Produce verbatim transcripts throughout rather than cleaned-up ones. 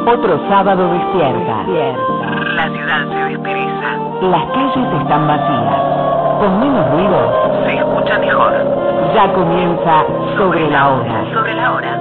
Otro sábado despierta. despierta. La ciudad se despereza. Las calles están vacías. Con menos ruido se escucha mejor. Ya comienza Sobre la Hora. Sobre la Hora.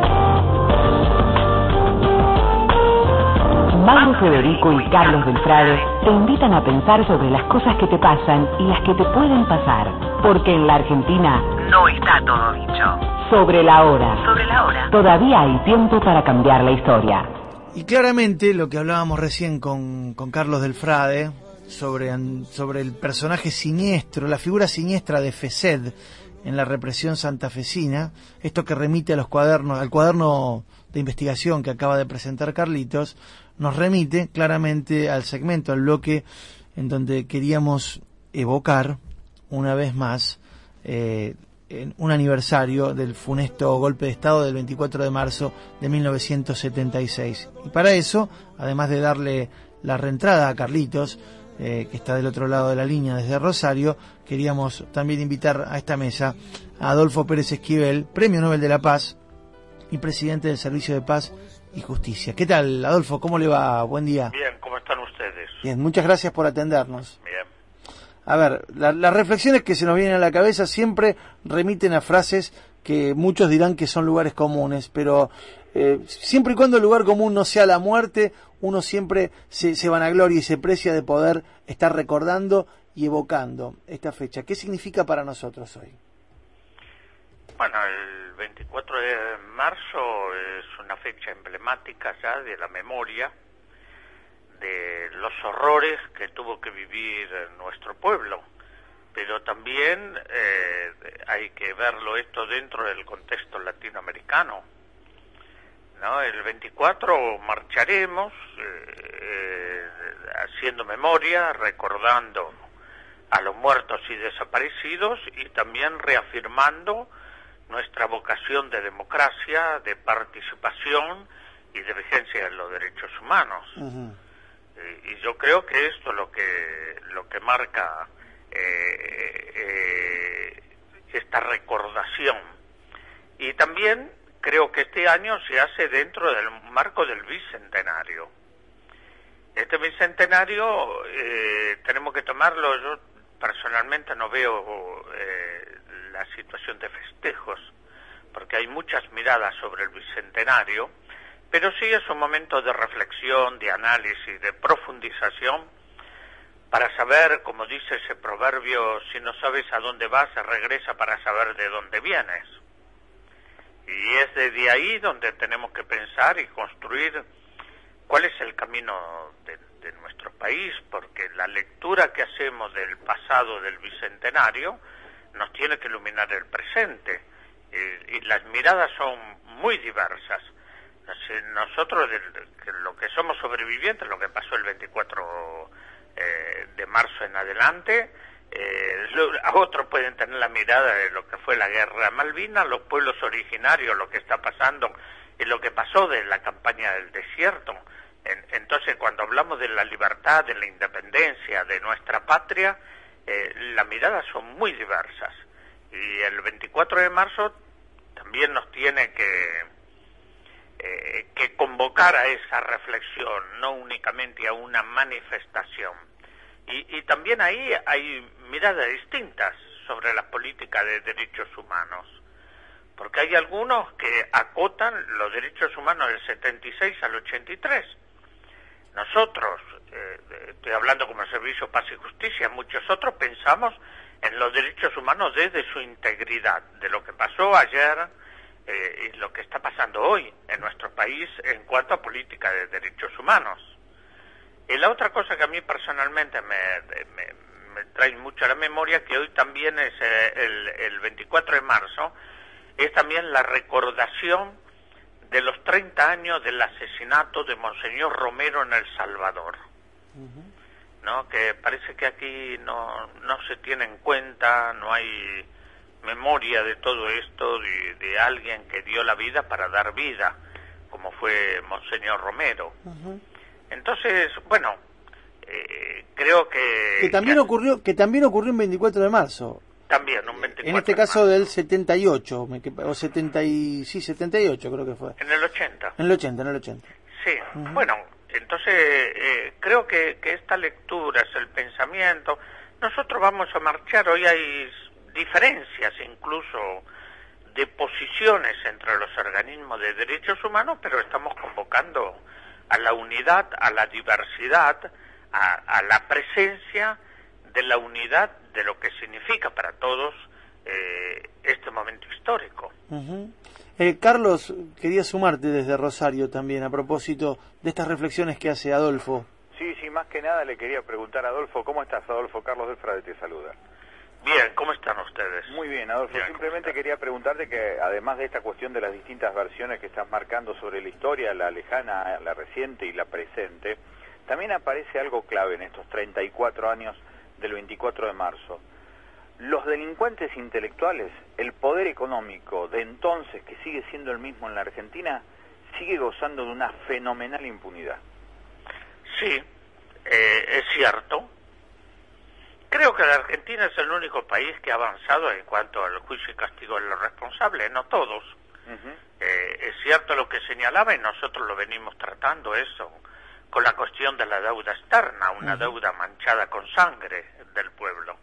Mauro Federico y Carlos Delfrade te invitan a pensar sobre las cosas que te pasan y las que te pueden pasar. Porque en la Argentina no está todo dicho. Sobre la Hora. Sobre la Hora. Todavía hay tiempo para cambiar la historia. Y claramente lo que hablábamos recién con, con Carlos Delfrade sobre, sobre el personaje siniestro, la figura siniestra de Fesed en la represión santafesina, esto que remite a los cuadernos, al cuaderno de investigación que acaba de presentar Carlitos, nos remite claramente al segmento, al bloque en donde queríamos evocar una vez más eh, en un aniversario del funesto golpe de Estado del veinticuatro de marzo de mil novecientos setenta y seis. Y para eso, además de darle la reentrada a Carlitos, eh, que está del otro lado de la línea desde Rosario, queríamos también invitar a esta mesa a Adolfo Pérez Esquivel, Premio Nobel de la Paz y presidente del Servicio de Paz y Justicia. ¿Qué tal, Adolfo? ¿Cómo le va? Buen día. Bien, ¿cómo están ustedes? Bien, muchas gracias por atendernos. Bien. A ver, la, las reflexiones que se nos vienen a la cabeza siempre remiten a frases que muchos dirán que son lugares comunes, pero eh, siempre y cuando el lugar común no sea la muerte, uno siempre se, se vanagloria y se precia de poder estar recordando y evocando esta fecha. ¿Qué significa para nosotros hoy? Bueno, el veinticuatro de marzo es una fecha emblemática ya de la memoria de los horrores que tuvo que vivir nuestro pueblo, pero también eh, hay que verlo esto dentro del contexto latinoamericano, ¿no? El veinticuatro marcharemos eh, haciendo memoria, recordando a los muertos y desaparecidos y también reafirmando nuestra vocación de democracia, de participación y de vigencia de los derechos humanos. Uh-huh. Y yo creo que esto es lo que lo que marca eh, eh, esta recordación. Y también creo que este año se hace dentro del marco del bicentenario. Este bicentenario eh, tenemos que tomarlo, yo personalmente no veo eh, la situación de festejos, porque hay muchas miradas sobre el bicentenario, pero sí es un momento de reflexión, de análisis, de profundización, para saber, como dice ese proverbio, si no sabes a dónde vas, regresa para saber de dónde vienes. Y es desde ahí donde tenemos que pensar y construir cuál es el camino de, de nuestro país, porque la lectura que hacemos del pasado del bicentenario nos tiene que iluminar el presente, y, y las miradas son muy diversas. Nosotros, lo que somos sobrevivientes, lo que pasó el veinticuatro de marzo en adelante, eh, otros pueden tener la mirada de lo que fue la guerra Malvinas, los pueblos originarios, lo que está pasando y lo que pasó de la campaña del desierto. En, entonces, cuando hablamos de la libertad, de la independencia, de nuestra patria, eh, las miradas son muy diversas. Y el veinticuatro de marzo también nos tiene que Eh, que convocar a esa reflexión, no únicamente a una manifestación. Y, y también ahí hay miradas distintas sobre la política de derechos humanos, porque hay algunos que acotan los derechos humanos del setenta y seis al ochenta y tres. Nosotros, eh, estoy hablando como Servicio Paz y Justicia, muchos otros pensamos en los derechos humanos desde su integridad, de lo que pasó ayer, Eh, y lo que está pasando hoy en nuestro país en cuanto a política de derechos humanos. Y la otra cosa que a mí personalmente me, me, me trae mucho a la memoria, que hoy también es eh, el, el veinticuatro de marzo, es también la recordación de los treinta años del asesinato de Monseñor Romero en El Salvador. Uh-huh. ¿No? Que parece que aquí no, no se tiene en cuenta, no hay memoria de todo esto, de, de alguien que dio la vida para dar vida, como fue Monseñor Romero. Uh-huh. Entonces, bueno, eh, creo que... Que también, que ocurrió, que también ocurrió en veinticuatro de marzo. También, un veinticuatro En este caso del setenta y ocho, o setenta y, sí, setenta y ocho creo que fue. En el ochenta. En el ochenta, en el ochenta. sí. Uh-huh. Bueno, entonces eh, creo que, que esta lectura es el pensamiento. Nosotros vamos a marchar, hoy hay diferencias incluso de posiciones entre los organismos de derechos humanos, pero estamos convocando a la unidad, a la diversidad, a, a la presencia de la unidad de lo que significa para todos eh, este momento histórico. Uh-huh. eh, Carlos, quería sumarte desde Rosario también a propósito de estas reflexiones que hace Adolfo. Sí, sí, más que nada le quería preguntar a Adolfo, ¿cómo estás, Adolfo? Carlos del Frade te saluda. Bien, ¿cómo están ustedes? Muy bien, Adolfo. Bien, simplemente quería preguntarte que, además de esta cuestión de las distintas versiones que estás marcando sobre la historia, la lejana, la reciente y la presente, también aparece algo clave en estos treinta y cuatro años del veinticuatro de marzo. Los delincuentes intelectuales, el poder económico de entonces, que sigue siendo el mismo en la Argentina, sigue gozando de una fenomenal impunidad. Sí, eh, es cierto. Creo que la Argentina es el único país que ha avanzado en cuanto al juicio y castigo de los responsables, no todos. Uh-huh. Eh, es cierto lo que señalaba y nosotros lo venimos tratando eso, con la cuestión de la deuda externa, una uh-huh. deuda manchada con sangre del pueblo.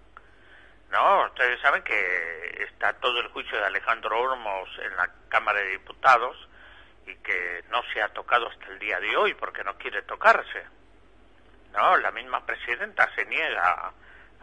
No, ustedes saben que está todo el juicio de Alejandro Hormos en la Cámara de Diputados y que no se ha tocado hasta el día de hoy porque no quiere tocarse. No, la misma presidenta se niega a,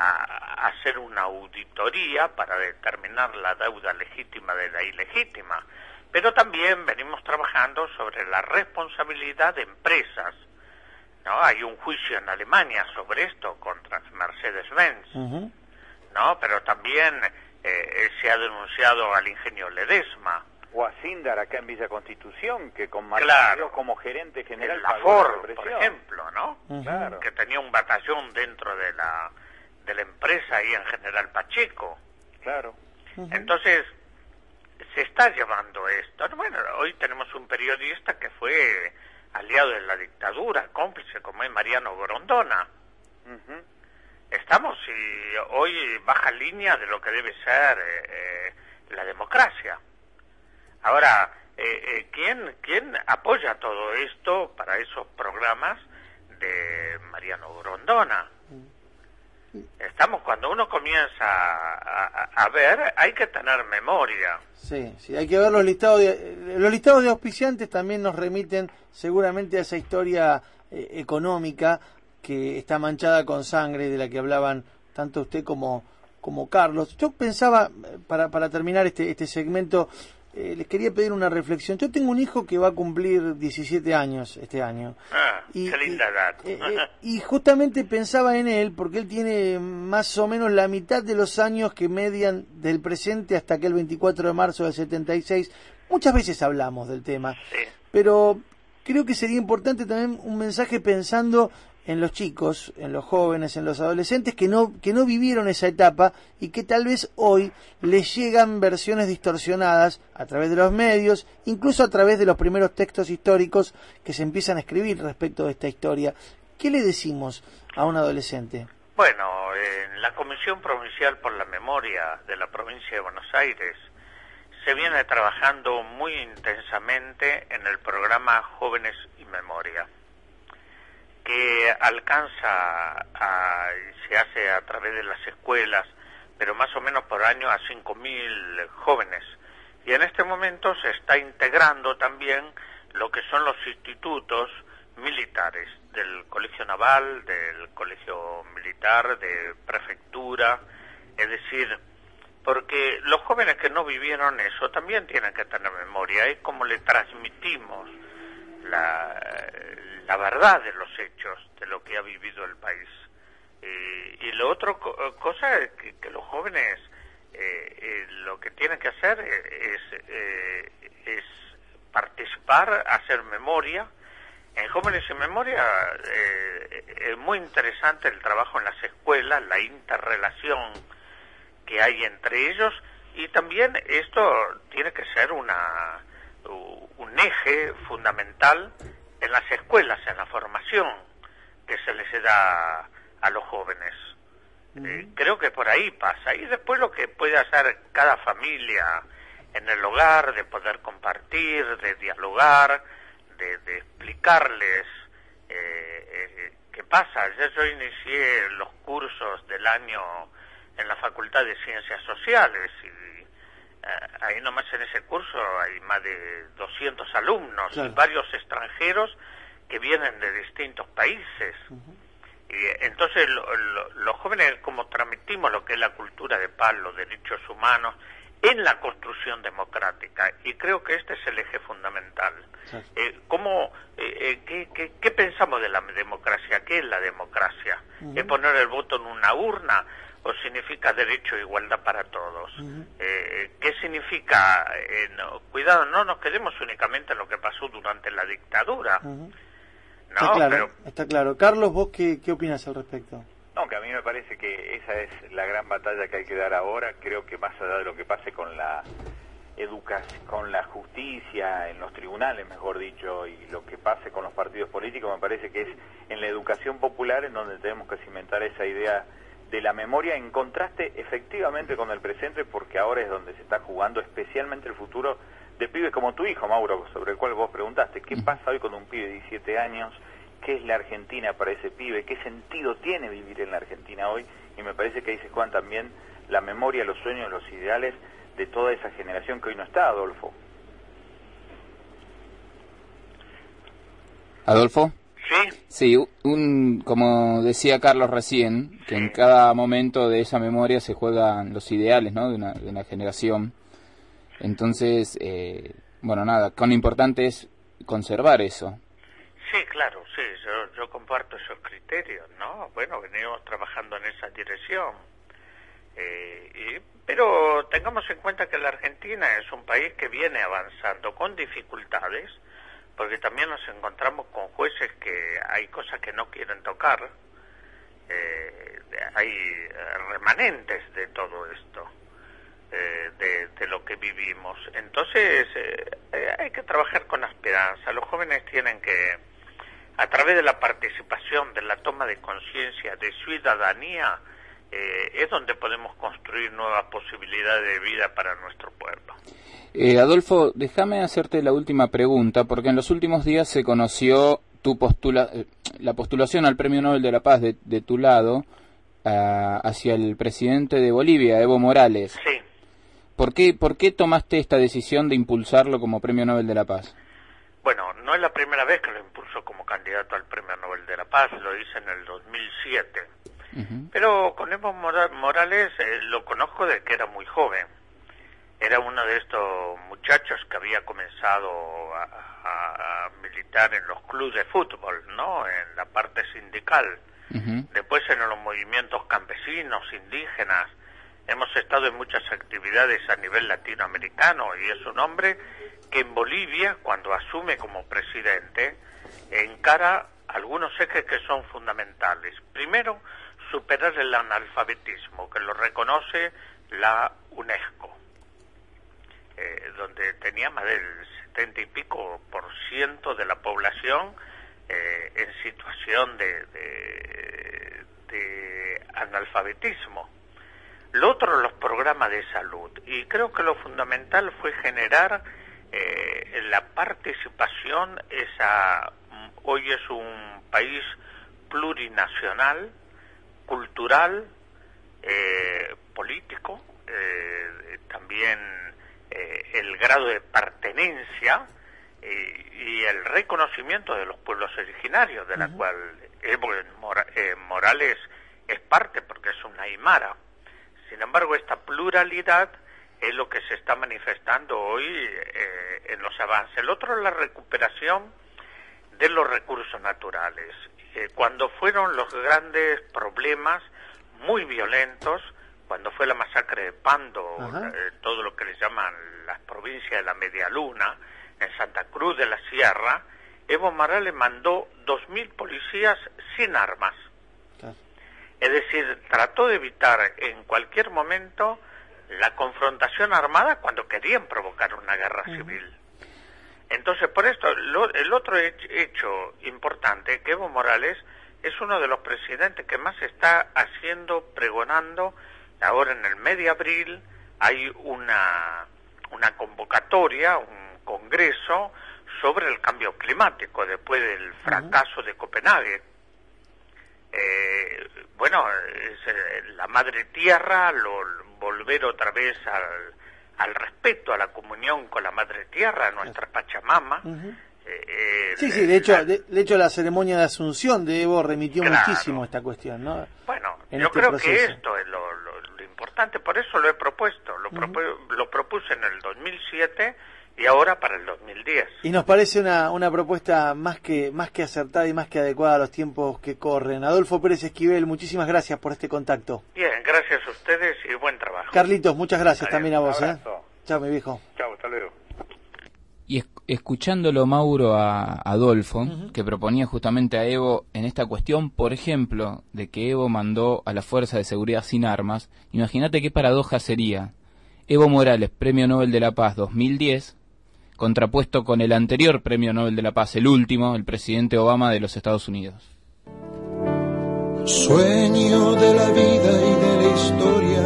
a hacer una auditoría para determinar la deuda legítima de la ilegítima. Pero también venimos trabajando sobre la responsabilidad de empresas. No, hay un juicio en Alemania sobre esto contra Mercedes-Benz. Uh-huh. No, pero también eh, se ha denunciado al ingenio Ledesma. O a Sindar acá en Villa Constitución, que con Martín claro. como gerente general el Lafor, por ejemplo, ¿no? Uh-huh. Claro. Que tenía un batallón dentro de la de la empresa ahí en General Pacheco. Claro. Uh-huh. Entonces, se está llevando esto. Bueno, hoy tenemos un periodista que fue aliado de la dictadura, cómplice como es Mariano Grondona. Uh-huh. Estamos y hoy baja línea de lo que debe ser eh, eh, la democracia. Ahora, eh, eh, ¿quién, ¿quién apoya todo esto para esos programas de Mariano Grondona? Estamos, cuando uno comienza a, a, a ver, hay que tener memoria. Sí, sí, hay que ver los listados de, los listados de auspiciantes también nos remiten seguramente a esa historia eh, económica que está manchada con sangre, de la que hablaban tanto usted como, como Carlos. Yo pensaba, para, para terminar este, este segmento, eh, les quería pedir una reflexión. Yo tengo un hijo que va a cumplir diecisiete años este año. Ah, y, qué linda edad. Eh, eh, y justamente pensaba en él, porque él tiene más o menos la mitad de los años que median del presente hasta aquel veinticuatro de marzo del setenta y seis. Muchas veces hablamos del tema, sí. Pero creo que sería importante también un mensaje pensando en los chicos, en los jóvenes, en los adolescentes que no que no vivieron esa etapa y que tal vez hoy les llegan versiones distorsionadas a través de los medios, incluso a través de los primeros textos históricos que se empiezan a escribir respecto de esta historia. ¿Qué le decimos a un adolescente? Bueno, en la Comisión Provincial por la Memoria de la Provincia de Buenos Aires se viene trabajando muy intensamente en el programa Jóvenes y Memoria, que alcanza a, se hace a través de las escuelas, pero más o menos por año a cinco mil jóvenes. Y en este momento se está integrando también lo que son los institutos militares, del Colegio Naval, del Colegio Militar, de Prefectura, es decir, porque los jóvenes que no vivieron eso también tienen que tener memoria, es como le transmitimos la, la verdad de los hechos, de lo que ha vivido el país. Y, y lo otro co cosa es que, que los jóvenes eh, eh, lo que tienen que hacer es, eh, es participar, hacer memoria. En Jóvenes en Memoria eh, es muy interesante el trabajo en las escuelas, la interrelación que hay entre ellos, y también esto tiene que ser una un eje fundamental en las escuelas, en la formación que se les da a los jóvenes. Uh-huh. eh, creo que por ahí pasa. Y después lo que puede hacer cada familia en el hogar, de poder compartir, de dialogar, de, de, de explicarles eh, eh, qué pasa. Ya yo inicié los cursos del año en la Facultad de Ciencias Sociales y eh, ahí nomás en ese curso hay más de doscientos alumnos, claro, y varios extranjeros que vienen de distintos países. Uh-huh. Y entonces lo, lo, los jóvenes, como transmitimos lo que es la cultura de paz, los derechos humanos, en la construcción democrática, y creo que este es el eje fundamental. Sí. Eh, ¿cómo, eh, qué, qué, ¿Qué pensamos de la democracia? ¿Qué es la democracia? Uh-huh. ¿Es poner el voto en una urna o significa derecho e igualdad para todos? Uh-huh. eh, ¿Qué significa? Eh, no, cuidado, no nos quedemos únicamente en lo que pasó durante la dictadura. Uh-huh. No, está claro, pero... está claro. Carlos, ¿vos qué, qué opinas al respecto? No, que a mí me parece que esa es la gran batalla que hay que dar ahora. Creo que más allá de lo que pase con la educación, con la justicia, en los tribunales, mejor dicho, y lo que pase con los partidos políticos, me parece que es en la educación popular en donde tenemos que cimentar esa idea de la memoria en contraste efectivamente con el presente, porque ahora es donde se está jugando especialmente el futuro de pibes como tu hijo, Mauro, sobre el cual vos preguntaste, ¿qué pasa hoy con un pibe de diecisiete años? ¿Qué es la Argentina para ese pibe? ¿Qué sentido tiene vivir en la Argentina hoy? Y me parece que ahí se juegan también la memoria, los sueños, los ideales de toda esa generación que hoy no está, Adolfo. ¿Adolfo? Sí. Sí, un, como decía Carlos recién, que sí, en cada momento de esa memoria se juegan los ideales, ¿no?, de una, de una generación. Entonces, eh, bueno, nada, cuán importante es conservar eso. Sí, claro, sí, yo, yo comparto esos criterios, ¿no? Bueno, venimos trabajando en esa dirección. Eh, y, pero tengamos en cuenta que la Argentina es un país que viene avanzando con dificultades, porque también nos encontramos con jueces que hay cosas que no quieren tocar, eh, hay remanentes de todo esto, eh, de, de lo que vivimos. Entonces, eh, hay que trabajar con esperanza. Los jóvenes tienen que, a través de la participación, de la toma de conciencia, de ciudadanía, eh, es donde podemos construir nuevas posibilidades de vida para nuestro pueblo. Eh, Adolfo, déjame hacerte la última pregunta, porque en los últimos días se conoció tu postula la postulación al Premio Nobel de la Paz de, de tu lado uh, hacia el presidente de Bolivia, Evo Morales. Sí. ¿Por qué, ¿Por qué tomaste esta decisión de impulsarlo como Premio Nobel de la Paz? Bueno, no es la primera vez que lo impulso como candidato al Premio Nobel de la Paz, lo hice en el dos mil siete. Uh-huh. Pero con Evo Morales eh, lo conozco desde que era muy joven. Era uno de estos muchachos que había comenzado a, a, a militar en los clubes de fútbol, ¿no?, en la parte sindical. Uh-huh. Después en los movimientos campesinos, indígenas. Hemos estado en muchas actividades a nivel latinoamericano y es un hombre que en Bolivia, cuando asume como presidente, encara algunos ejes que son fundamentales. Primero, superar el analfabetismo, que lo reconoce la UNESCO, eh, donde tenía más del setenta y pico por ciento de la población eh, en situación de, de, de analfabetismo. Lo otro, los programas de salud, y creo que lo fundamental fue generar eh, la participación. Esa hoy es un país plurinacional, cultural, eh, político, eh, también eh, el grado de pertenencia eh, y el reconocimiento de los pueblos originarios, de la uh-huh. cual Evo Mora, eh, Morales es parte, porque es una aymara. Sin embargo, esta pluralidad es lo que se está manifestando hoy eh, en los avances. El otro es la recuperación de los recursos naturales. Eh, cuando fueron los grandes problemas muy violentos, cuando fue la masacre de Pando, eh, todo lo que les llaman las provincias de la Media Luna, en Santa Cruz de la Sierra, Evo Morales mandó dos mil policías sin armas. Es decir, trató de evitar en cualquier momento la confrontación armada cuando querían provocar una guerra uh-huh. civil. Entonces, por esto, lo, el otro hecho importante, que Evo Morales es uno de los presidentes que más está haciendo, pregonando. Ahora en el mes de abril hay una, una convocatoria, un congreso sobre el cambio climático después del fracaso uh-huh. de Copenhague. Eh, bueno, es, eh, la madre tierra, lo, volver otra vez al, al respeto, a la comunión con la madre tierra, nuestra Pachamama. Uh-huh. eh, sí, sí, de hecho, la, de, de hecho la ceremonia de Asunción de Evo remitió claro. muchísimo a esta cuestión, ¿no? Bueno, en yo este creo proceso. que esto es lo, lo, lo importante, por eso lo he propuesto, lo, uh-huh. propu- lo propuse en el dos mil siete y ahora para el dos mil diez. Y nos parece una, una propuesta más que más que acertada y más que adecuada a los tiempos que corren. Adolfo Pérez Esquivel, muchísimas gracias por este contacto. Bien, gracias a ustedes y buen trabajo. Carlitos, muchas gracias Adiós, también a vos. ¿eh? Chao, mi viejo. Chao, hasta luego. Y es, escuchándolo, Mauro, a Adolfo, uh-huh. que proponía justamente a Evo en esta cuestión, por ejemplo, de que Evo mandó a la Fuerza de Seguridad sin armas, imagínate qué paradoja sería. Evo Morales, Premio Nobel de la Paz dos mil diez, contrapuesto con el anterior Premio Nobel de la Paz, el último, el presidente Obama de los Estados Unidos. Sueño de la vida y de la historia,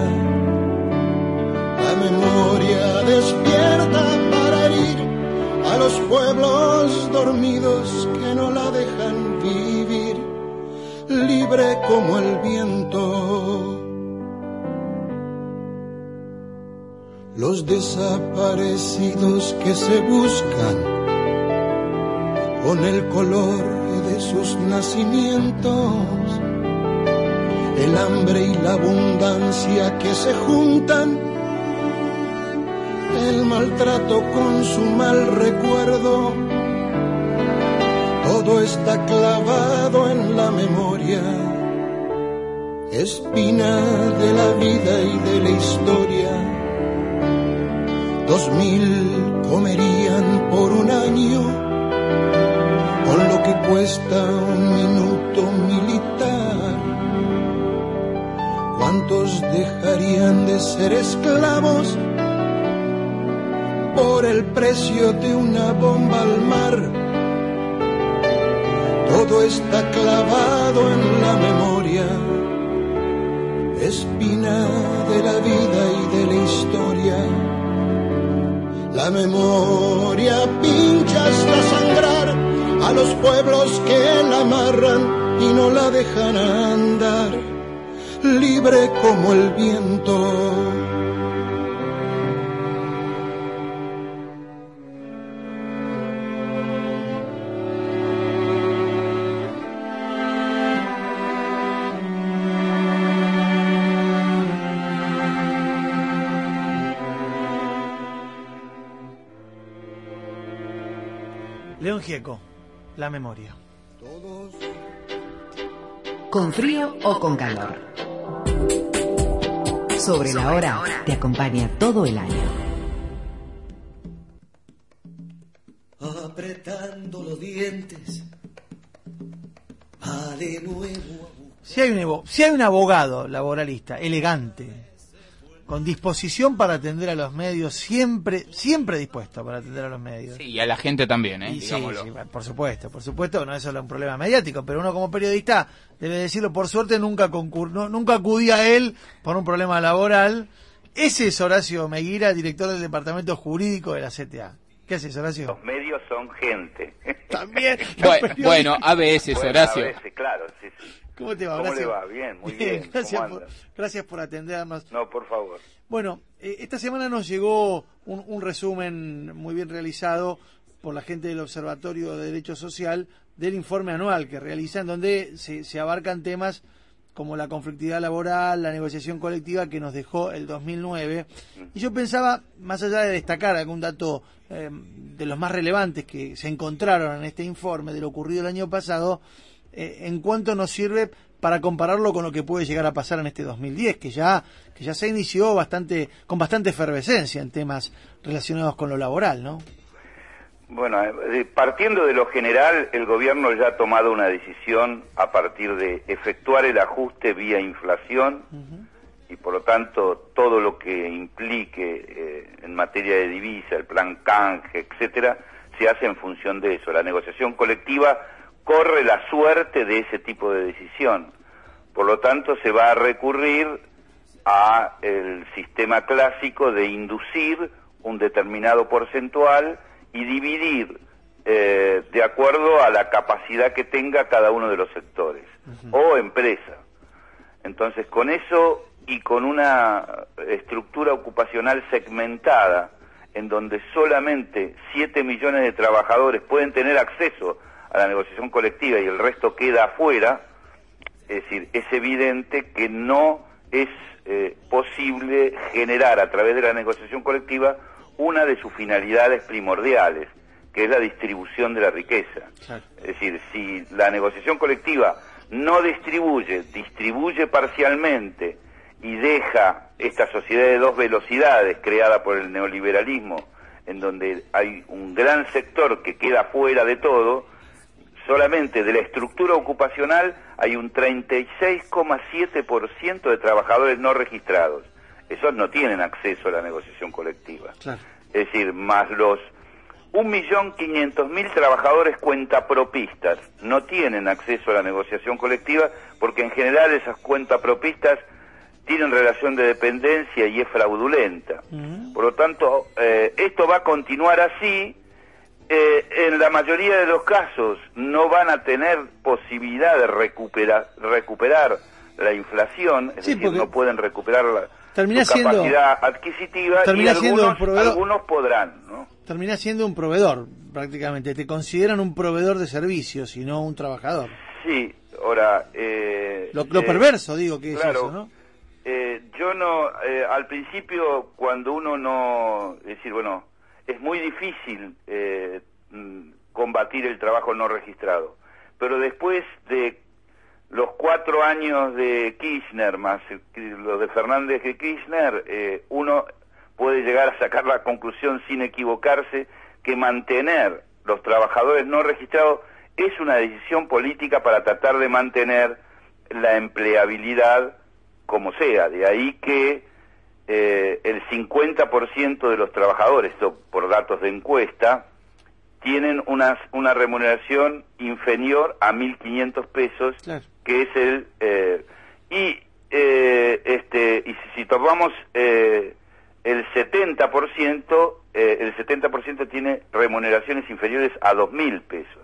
la memoria despierta para ir a los pueblos dormidos que no la dejan vivir, libre como el viento. Los desaparecidos que se buscan con el color de sus nacimientos, el hambre y la abundancia que se juntan, el maltrato con su mal recuerdo, todo está clavado en la memoria, espina de la vida y de la historia. Dos mil comerían por un año con lo que cuesta un minuto militar. ¿Cuántos dejarían de ser esclavos por el precio de una bomba al mar? Todo está clavado en la memoria, espina de la vida y de la historia. La memoria pincha hasta sangrar a los pueblos que la amarran y no la dejan andar, libre como el viento. León Gieco, la memoria. Con frío o con calor. Sobre la hora te acompaña todo el año. Apretando los dientes, va de nuevo. Si hay un, si hay un abogado laboralista elegante, con disposición para atender a los medios, siempre siempre dispuesto para atender a los medios. Sí, y a la gente también, ¿eh? Y sí, sí, por supuesto, por supuesto, no es solo un problema mediático, pero uno como periodista debe decirlo, por suerte nunca concur- no, nunca acudí a él por un problema laboral. Ese es Horacio Meguira, director del departamento jurídico de la C T A. ¿Qué haces, Horacio? Los medios son gente. También. Bueno, bueno, a veces, bueno, Horacio. A veces, claro, sí, sí. ¿Cómo te va, ¿Cómo Horacio? le va? Bien, muy bien. bien. Gracias, ¿Cómo por, gracias por atendernos. No, por favor. Bueno, eh, esta semana nos llegó un, un resumen muy bien realizado por la gente del Observatorio de Derecho Social del informe anual que realizan, donde se, se abarcan temas como la conflictividad laboral, la negociación colectiva que nos dejó el dos mil nueve. Y yo pensaba, más allá de destacar algún dato eh, de los más relevantes que se encontraron en este informe de lo ocurrido el año pasado, eh, en cuánto nos sirve para compararlo con lo que puede llegar a pasar en este dos mil diez, que ya que ya se inició bastante con bastante efervescencia en temas relacionados con lo laboral, ¿no? Bueno, eh, partiendo de lo general, el gobierno ya ha tomado una decisión a partir de efectuar el ajuste vía inflación, uh-huh. y por lo tanto todo lo que implique eh, en materia de divisa, el plan canje, etcétera, se hace en función de eso. La negociación colectiva corre la suerte de ese tipo de decisión. Por lo tanto, se va a recurrir a el sistema clásico de inducir un determinado porcentual y dividir eh, de acuerdo a la capacidad que tenga cada uno de los sectores, uh-huh. o empresa. Entonces, con eso y con una estructura ocupacional segmentada, en donde solamente siete millones de trabajadores pueden tener acceso a la negociación colectiva y el resto queda afuera, es decir, es evidente que no es eh, posible generar a través de la negociación colectiva una de sus finalidades primordiales, que es la distribución de la riqueza. Claro. Es decir, si la negociación colectiva no distribuye, distribuye parcialmente y deja esta sociedad de dos velocidades creada por el neoliberalismo, en donde hay un gran sector que queda fuera de todo, solamente de la estructura ocupacional hay un treinta y seis coma siete por ciento de trabajadores no registrados. Esos no tienen acceso a la negociación colectiva. Claro. Es decir, más los un millón quinientos mil trabajadores cuentapropistas no tienen acceso a la negociación colectiva, porque en general esas cuentapropistas tienen relación de dependencia y es fraudulenta. Uh-huh. Por lo tanto, eh, esto va a continuar así. Eh, en la mayoría de los casos no van a tener posibilidad de recuperar, recuperar la inflación, es sí, decir, no pueden recuperar la termina su capacidad siendo, adquisitiva, y algunos, algunos podrán, ¿no? Termina siendo un proveedor, prácticamente. Te consideran un proveedor de servicios y no un trabajador. Sí, ahora... Eh, lo lo eh, perverso, digo, que claro, es eso, ¿no? Eh, yo no... Eh, al principio, cuando uno no... Es decir, bueno, es muy difícil eh, combatir el trabajo no registrado. Pero después de los cuatro años de Kirchner, más los de Fernández de Kirchner, eh, uno puede llegar a sacar la conclusión sin equivocarse que mantener los trabajadores no registrados es una decisión política para tratar de mantener la empleabilidad como sea. De ahí que eh, el cincuenta por ciento de los trabajadores, esto por datos de encuesta, tienen una, una remuneración inferior a mil quinientos pesos, claro. que es el... Eh, y eh, este y si, si tomamos... Eh, el setenta por ciento, eh, el setenta por ciento tiene remuneraciones inferiores a dos mil pesos.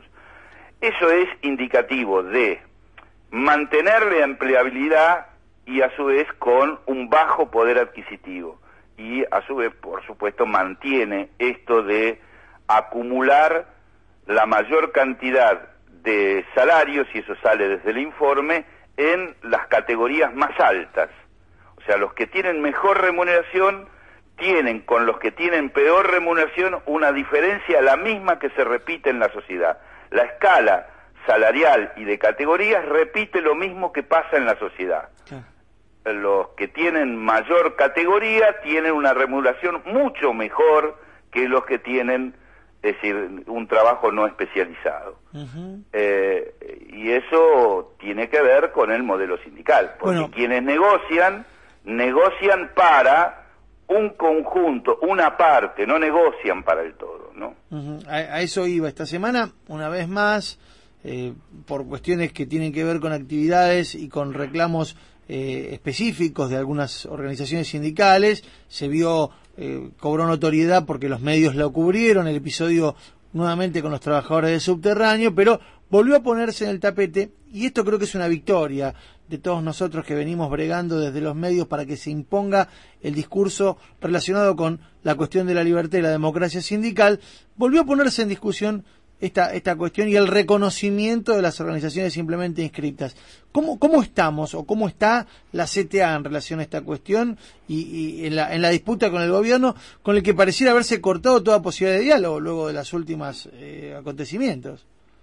Eso es indicativo de mantener la empleabilidad y a su vez con un bajo poder adquisitivo. Y a su vez, por supuesto, mantiene esto de acumular la mayor cantidad de salarios, y eso sale desde el informe, en las categorías más altas. O sea, los que tienen mejor remuneración tienen con los que tienen peor remuneración una diferencia la misma que se repite en la sociedad. La escala salarial y de categorías repite lo mismo que pasa en la sociedad. Sí. Los que tienen mayor categoría tienen una remuneración mucho mejor que los que tienen, es decir, un trabajo no especializado. Uh-huh. Eh, y eso tiene que ver con el modelo sindical, porque bueno, quienes negocian, negocian para un conjunto, una parte, no negocian para el todo, ¿no? Uh-huh. A, a eso iba esta semana, una vez más, eh, por cuestiones que tienen que ver con actividades y con reclamos eh, específicos de algunas organizaciones sindicales, se vio, eh, cobró notoriedad porque los medios lo cubrieron, el episodio nuevamente con los trabajadores del subterráneo, pero volvió a ponerse en el tapete, y esto creo que es una victoria de todos nosotros que venimos bregando desde los medios para que se imponga el discurso relacionado con la cuestión de la libertad y la democracia sindical. Volvió a ponerse en discusión esta esta cuestión y el reconocimiento de las organizaciones simplemente inscritas. ¿Cómo cómo estamos o cómo está la C T A en relación a esta cuestión y, y en la en la disputa con el gobierno, con el que pareciera haberse cortado toda posibilidad de diálogo luego de los últimos eh, acontecimientos?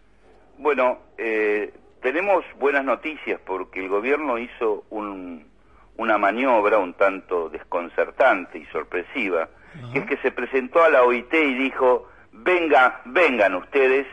Bueno, eh, tenemos buenas noticias porque el gobierno hizo un, una maniobra un tanto desconcertante y sorpresiva, uh-huh. que es que se presentó a la O I T y dijo: venga, vengan ustedes,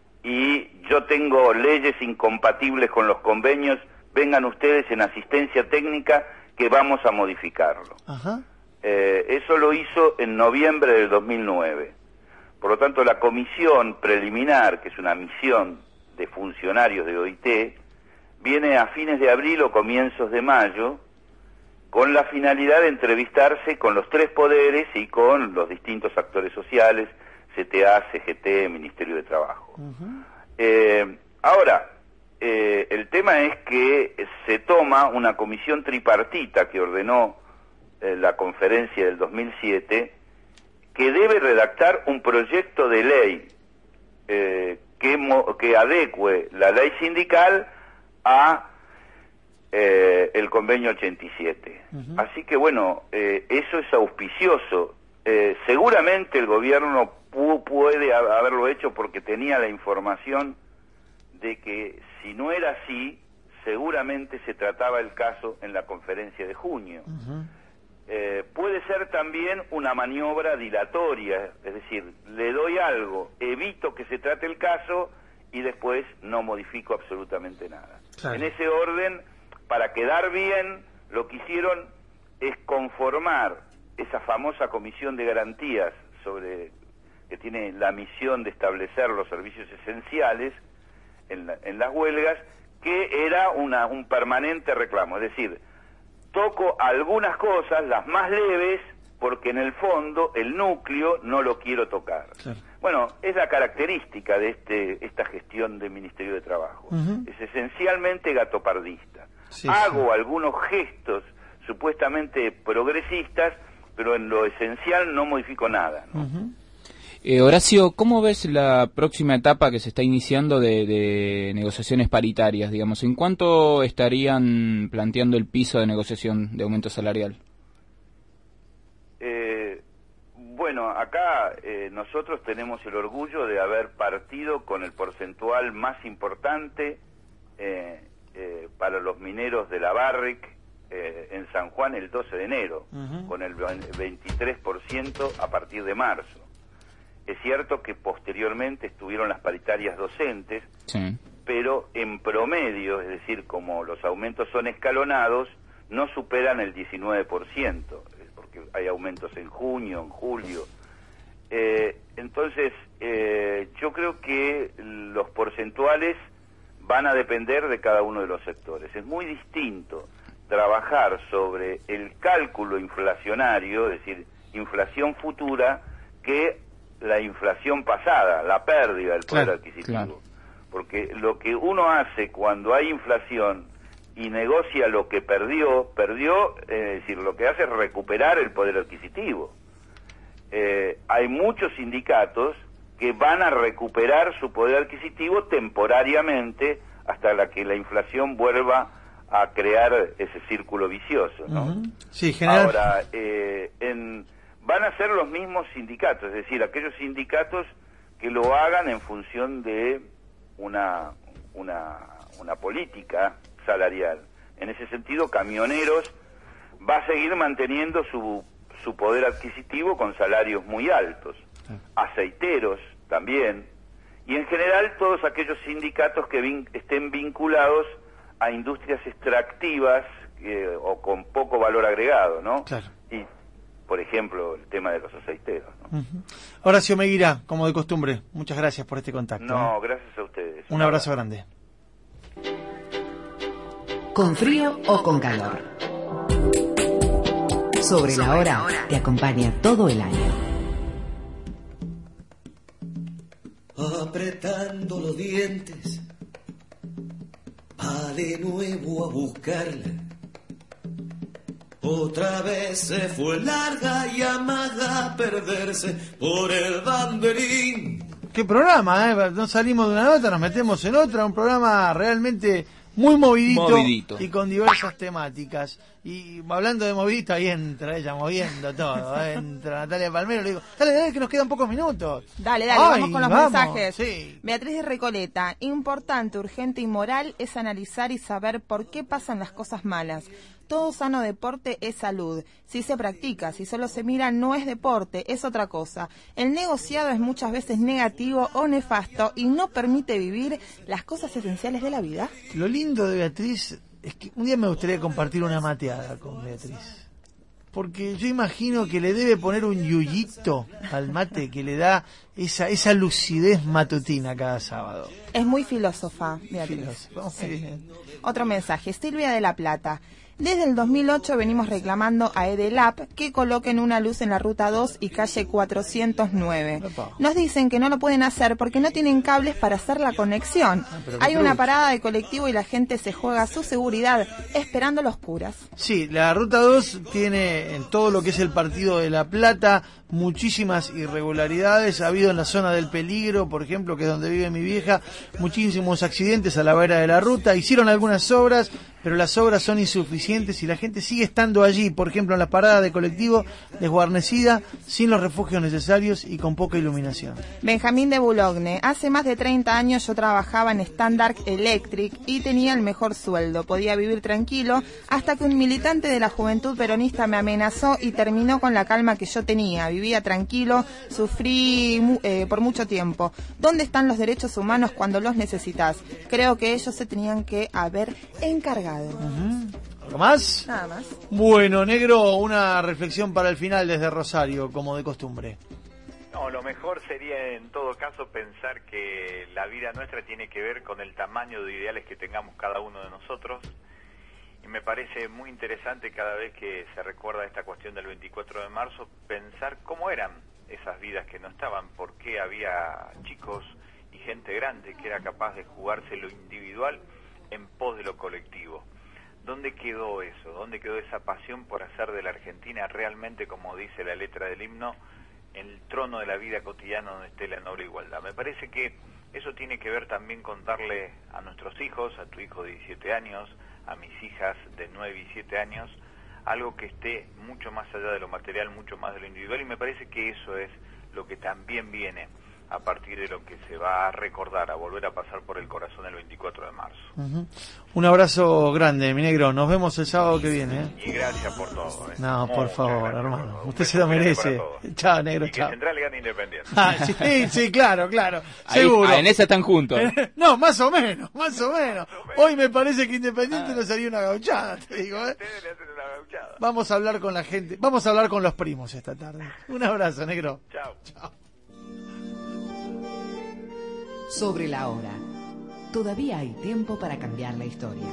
y yo tengo leyes incompatibles con los convenios, vengan ustedes en asistencia técnica que vamos a modificarlo. Uh-huh. Eh, eso lo hizo en noviembre del dos mil nueve. Por lo tanto, la comisión preliminar, que es una misión de funcionarios de O I T, viene a fines de abril o comienzos de mayo, con la finalidad de entrevistarse con los tres poderes y con los distintos actores sociales, C T A, C G T, Ministerio de Trabajo. Uh-huh. Eh, ahora, eh, el tema es que se toma una comisión tripartita que ordenó eh, la conferencia del dos mil siete, que debe redactar un proyecto de ley eh, que, mo que adecue la ley sindical a eh, el convenio ochenta y siete. Uh-huh. Así que bueno, eh, eso es auspicioso. Eh, seguramente el gobierno pu puede haberlo hecho porque tenía la información de que si no era así, seguramente se trataba el caso en la conferencia de junio. Uh-huh. Eh, puede ser también una maniobra dilatoria, es decir, le doy algo, evito que se trate el caso y después no modifico absolutamente nada. Claro. En ese orden, para quedar bien, lo que hicieron es conformar esa famosa comisión de garantías sobre que tiene la misión de establecer los servicios esenciales en, la, en las huelgas, que era una, un permanente reclamo, es decir, toco algunas cosas, las más leves, porque en el fondo el núcleo no lo quiero tocar. Claro. Bueno, es la característica de este esta gestión del Ministerio de Trabajo. Uh-huh. Es esencialmente gatopardista. Sí, Hago sí. algunos gestos supuestamente progresistas, pero en lo esencial no modifico nada, ¿no? Uh-huh. Eh, Horacio, ¿cómo ves la próxima etapa que se está iniciando de, de negociaciones paritarias? Digamos, ¿en cuánto estarían planteando el piso de negociación de aumento salarial? Eh, bueno, acá eh, nosotros tenemos el orgullo de haber partido con el porcentual más importante eh, eh, para los mineros de la Barrick eh, en San Juan el doce de enero, uh-huh. con el veintitrés por ciento a partir de marzo. Es cierto que posteriormente estuvieron las paritarias docentes, sí. pero en promedio, es decir, como los aumentos son escalonados, no superan el diecinueve por ciento, porque hay aumentos en junio, en julio. Eh, entonces, eh, yo creo que los porcentuales van a depender de cada uno de los sectores. Es muy distinto trabajar sobre el cálculo inflacionario, es decir, inflación futura, que la inflación pasada, la pérdida del poder claro, adquisitivo. Claro. Porque lo que uno hace cuando hay inflación y negocia lo que perdió, perdió, eh, es decir, lo que hace es recuperar el poder adquisitivo. Eh, hay muchos sindicatos que van a recuperar su poder adquisitivo temporariamente hasta la que la inflación vuelva a crear ese círculo vicioso, ¿no? Uh-huh. Sí, general... Ahora, eh, en... van a ser los mismos sindicatos, es decir, aquellos sindicatos que lo hagan en función de una, una, una política salarial. En ese sentido, Camioneros va a seguir manteniendo su, su poder adquisitivo con salarios muy altos. Aceiteros también. Y en general todos aquellos sindicatos que vin, estén vinculados a industrias extractivas eh, o con poco valor agregado, ¿no? Claro. Y por ejemplo, el tema de los aceiteros, ¿no? Uh-huh. Horacio Meguirá, como de costumbre, muchas gracias por este contacto. No, ¿eh? gracias a ustedes. Un abrazo grande. Con frío o con calor. Sobre, Sobre la hora, la hora te acompaña todo el año. Apretando los dientes, va de nuevo a buscarla. Otra vez se fue larga y amaga a perderse por el banderín. Qué programa, ¿eh? No salimos de una nota, nos metemos en otra. Un programa realmente muy movidito, movidito. Y con diversas temáticas. Y hablando de movidito, ahí entra ella moviendo todo. Entra Natalia Palmero, le digo, dale, dale, que nos quedan pocos minutos. Dale, dale, Ay, vamos con los vamos, mensajes. Sí. Beatriz de Recoleta, importante, urgente y moral es analizar y saber por qué pasan las cosas malas. Todo sano deporte es salud. Si se practica, si solo se mira, no es deporte, es otra cosa. El negociado es muchas veces negativo o nefasto y no permite vivir las cosas esenciales de la vida. Lo lindo de Beatriz es que un día me gustaría compartir una mateada con Beatriz. Porque yo imagino que le debe poner un yuyito al mate que le da esa esa lucidez matutina cada sábado. Es muy filósofa, Beatriz. Filósofa, sí. Otro mensaje, Silvia de la Plata. Desde el dos mil ocho venimos reclamando a Edelap que coloquen una luz en la ruta dos y calle cuatrocientos nueve. Nos dicen que no lo pueden hacer porque no tienen cables para hacer la conexión. Hay una parada de colectivo y la gente se juega su seguridad esperando los curas. Sí, la ruta dos tiene en todo lo que es el partido de La Plata muchísimas irregularidades. Ha habido en la zona del Peligro, por ejemplo, que es donde vive mi vieja, muchísimos accidentes a la vera de la ruta. Hicieron algunas obras, pero las obras son insuficientes y la gente sigue estando allí, por ejemplo, en la parada de colectivo desguarnecida, sin los refugios necesarios y con poca iluminación. Benjamín de Boulogne: hace más de treinta años yo trabajaba en Standard Electric y tenía el mejor sueldo, podía vivir tranquilo, hasta que un militante de la Juventud Peronista me amenazó y terminó con la calma que yo tenía. Vivía tranquilo, sufrí eh, por mucho tiempo. ¿Dónde están los derechos humanos cuando los necesitas? Creo que ellos se tenían que haber encargado. Uh-huh. ¿Algo más? Nada más. Bueno, negro, una reflexión para el final desde Rosario, como de costumbre. No, lo mejor sería en todo caso pensar que la vida nuestra tiene que ver con el tamaño de ideales que tengamos cada uno de nosotros. Y me parece muy interesante cada vez que se recuerda esta cuestión del veinticuatro de marzo, pensar cómo eran esas vidas que no estaban, por qué había chicos y gente grande que era capaz de jugarse lo individual en pos de lo colectivo. ¿Dónde quedó eso? ¿Dónde quedó esa pasión por hacer de la Argentina realmente, como dice la letra del himno, el trono de la vida cotidiana donde esté la noble igualdad? Me parece que eso tiene que ver también con darle a nuestros hijos, a tu hijo de diecisiete años, a mis hijas de nueve y siete años, algo que esté mucho más allá de lo material, mucho más de lo individual, y me parece que eso es lo que también viene a partir de lo que se va a recordar, a volver a pasar por el corazón el veinticuatro de marzo. Uh-huh. Un abrazo grande, mi negro. Nos vemos el sábado que viene. ¿eh? Y gracias por todo. ¿eh? No, por Muchas favor, hermano. por Usted se lo merece. Chao, negro, y chao. que Central gane Independiente. Ah, sí, sí, claro, claro. Ahí, Seguro. ah, en esa están juntos. No, más o menos, más o menos. Hoy me parece que Independiente ah. nos haría una gauchada, te digo, ¿eh? Ustedes le hacen una gauchada. Vamos a hablar con la gente. Vamos a hablar con los primos esta tarde. Un abrazo, negro. Chao. Chao. Sobre la hora. Todavía hay tiempo para cambiar la historia.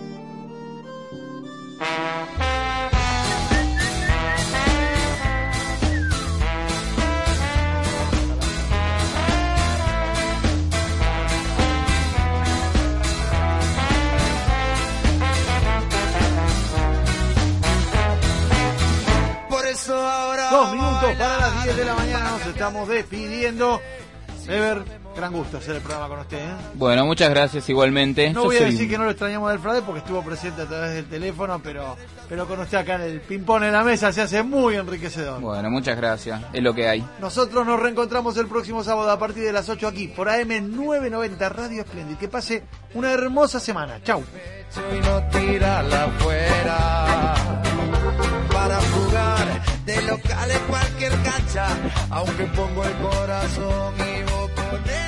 Por eso ahora Dos minutos para las diez de la mañana. Nos estamos despidiendo. Ever, gran gusto hacer el programa con usted, ¿eh? Bueno, muchas gracias igualmente. No Yo voy a soy... decir que no lo extrañamos del Frade porque estuvo presente a través del teléfono, pero pero con usted acá en el ping-pong en la mesa se hace muy enriquecedor. Bueno, muchas gracias. Es lo que hay. Nosotros nos reencontramos el próximo sábado a partir de las ocho aquí por A M novecientos noventa Radio Splendid. Que pase una hermosa semana. Chau. y no tirarla afuera para jugar de local en cualquier cancha, aunque pongo el corazón y vos ponés